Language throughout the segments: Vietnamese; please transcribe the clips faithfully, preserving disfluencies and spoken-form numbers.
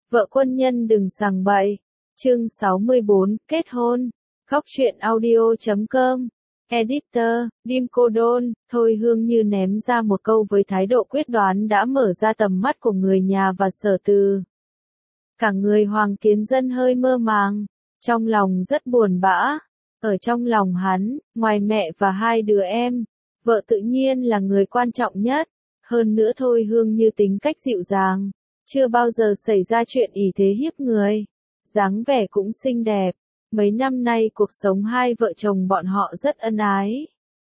Vợ quân nhân đừng sằng bậy. Chương sáu mươi bốn, kết hôn. Góc truyện audio chấm com. Editor, Dim Cô Đôn, Thôi Hương Như ném ra một câu với thái độ quyết đoán đã mở ra tầm mắt của người nhà và Sở Từ. Cả người Hoàng Kiến Dân hơi mơ màng, trong lòng rất buồn bã. Ở trong lòng hắn, ngoài mẹ và hai đứa em, vợ tự nhiên là người quan trọng nhất. Hơn nữa Thôi Hương Như tính cách dịu dàng, chưa bao giờ xảy ra chuyện ỷ thế hiếp người. Dáng vẻ cũng xinh đẹp. Mấy năm nay cuộc sống hai vợ chồng bọn họ rất ân ái.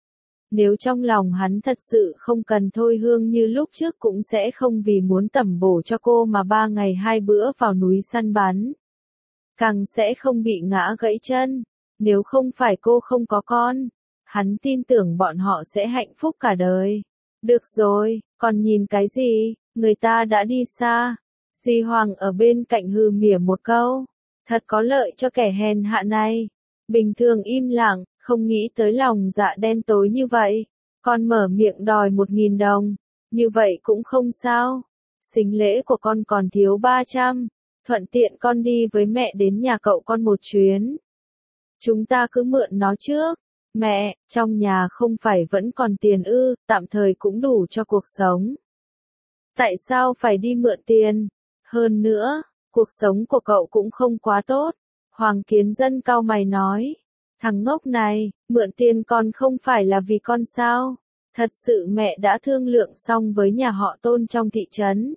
Nếu trong lòng hắn thật sự không cần Thôi Hương Như lúc trước cũng sẽ không vì muốn tẩm bổ cho cô mà ba ngày hai bữa vào núi săn bắn. Càng sẽ không bị ngã gãy chân. Nếu không phải cô không có con, hắn tin tưởng bọn họ sẽ hạnh phúc cả đời. Được rồi, còn nhìn cái gì, người ta đã đi xa. Di Hoàng ở bên cạnh hừ mỉa một câu. Thật có lợi cho kẻ hèn hạ này. Bình thường im lặng, không nghĩ tới lòng dạ đen tối như vậy. Con mở miệng đòi một nghìn đồng. Như vậy cũng không sao. Sính lễ của con còn thiếu ba trăm. Thuận tiện con đi với mẹ đến nhà cậu con một chuyến. Chúng ta cứ mượn nó trước. Mẹ, trong nhà không phải vẫn còn tiền ư, tạm thời cũng đủ cho cuộc sống. Tại sao phải đi mượn tiền? Hơn nữa, cuộc sống của cậu cũng không quá tốt. Hoàng Kiến Dân cau mày nói. Thằng ngốc này, mượn tiền con không phải là vì con sao? Thật sự mẹ đã thương lượng xong với nhà họ Tôn trong thị trấn.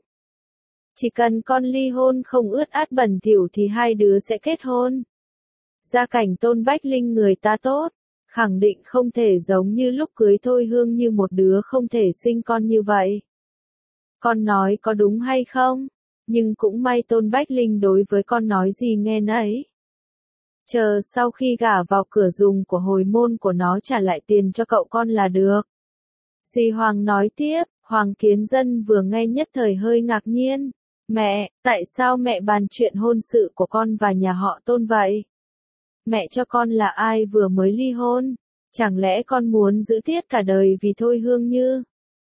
Chỉ cần con ly hôn không ướt át bẩn thỉu thì hai đứa sẽ kết hôn. Gia cảnh Tôn Bách Linh người ta tốt, khẳng định không thể giống như lúc cưới Thôi Hương Như một đứa không thể sinh con như vậy. Con nói có đúng hay không? Nhưng cũng may Tôn Bách Linh đối với con nói gì nghe nấy. Chờ sau khi gả vào cửa dùng của hồi môn của nó trả lại tiền cho cậu con là được. Dì Hoàng nói tiếp, Hoàng Kiến Dân vừa nghe nhất thời hơi ngạc nhiên. Mẹ, tại sao mẹ bàn chuyện hôn sự của con và nhà họ Tôn vậy? Mẹ cho con là ai vừa mới ly hôn? Chẳng lẽ con muốn giữ tiết cả đời vì Thôi Hương Như?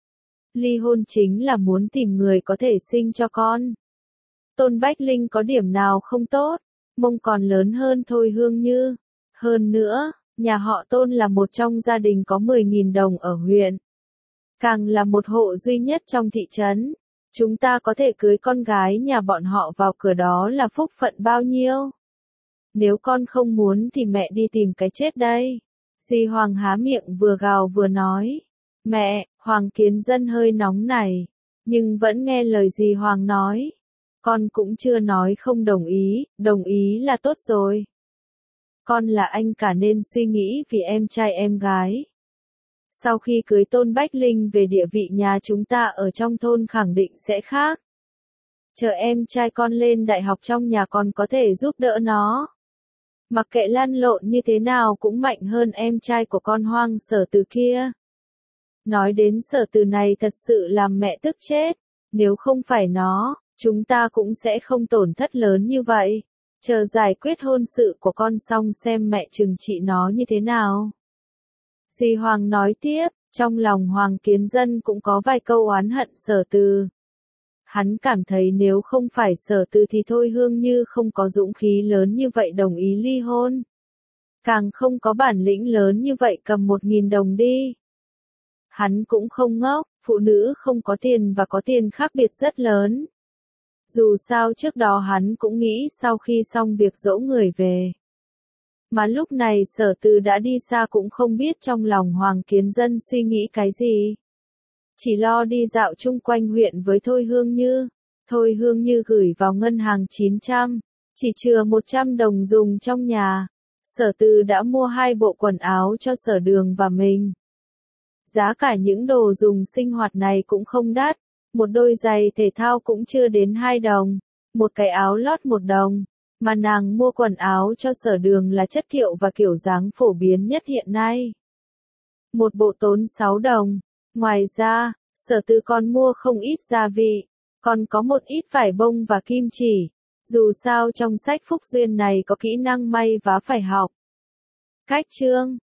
Ly hôn chính là muốn tìm người có thể sinh cho con. Tôn Bách Linh có điểm nào không tốt? Mông còn lớn hơn Thôi Hương Như. Hơn nữa, nhà họ Tôn là một trong gia đình có mười nghìn đồng ở huyện. Càng là một hộ duy nhất trong thị trấn. Chúng ta có thể cưới con gái nhà bọn họ vào cửa đó là phúc phận bao nhiêu? Nếu con không muốn thì mẹ đi tìm cái chết đây. Dì Hoàng há miệng vừa gào vừa nói. Mẹ, Hoàng Kiến Dân hơi nóng này. Nhưng vẫn nghe lời dì Hoàng nói. Con cũng chưa nói không đồng ý, đồng ý là tốt rồi. Con là anh cả nên suy nghĩ vì em trai em gái. Sau khi cưới Tôn Bách Linh về địa vị nhà chúng ta ở trong thôn khẳng định sẽ khác. Chờ em trai con lên đại học trong nhà con có thể giúp đỡ nó. Mặc kệ lăn lộn như thế nào cũng mạnh hơn em trai của con Hoang Sở Từ kia. Nói đến Sở Từ này thật sự làm mẹ tức chết. Nếu không phải nó, chúng ta cũng sẽ không tổn thất lớn như vậy. Chờ giải quyết hôn sự của con xong xem mẹ trừng trị nó như thế nào. Dì Hoàng nói tiếp, trong lòng Hoàng Kiến Dân cũng có vài câu oán hận Sở Từ. Hắn cảm thấy nếu không phải Sở Từ thì Thôi Hương Như không có dũng khí lớn như vậy đồng ý ly hôn. Càng không có bản lĩnh lớn như vậy cầm một nghìn đồng đi. Hắn cũng không ngốc, phụ nữ không có tiền và có tiền khác biệt rất lớn. Dù sao trước đó hắn cũng nghĩ sau khi xong việc dỗ người về. Mà lúc này Sở Từ đã đi xa cũng không biết trong lòng Hoàng Kiến Dân suy nghĩ cái gì. Chỉ lo đi dạo chung quanh huyện với Thôi Hương Như. Thôi Hương Như gửi vào ngân hàng chín trăm, chỉ chừa một trăm đồng dùng trong nhà. Sở Từ đã mua hai bộ quần áo cho Sở Đường và mình. Giá cả những đồ dùng sinh hoạt này cũng không đắt. Một đôi giày thể thao cũng chưa đến hai đồng. Một cái áo lót một đồng. Mà nàng mua quần áo cho Sở Đường là chất liệu và kiểu dáng phổ biến nhất hiện nay. Một bộ tốn sáu đồng. Ngoài ra, Sở Từ còn mua không ít gia vị. Còn có một ít vải bông và kim chỉ. Dù sao trong sách Phúc Duyên này có kỹ năng may vá phải học. Cách chương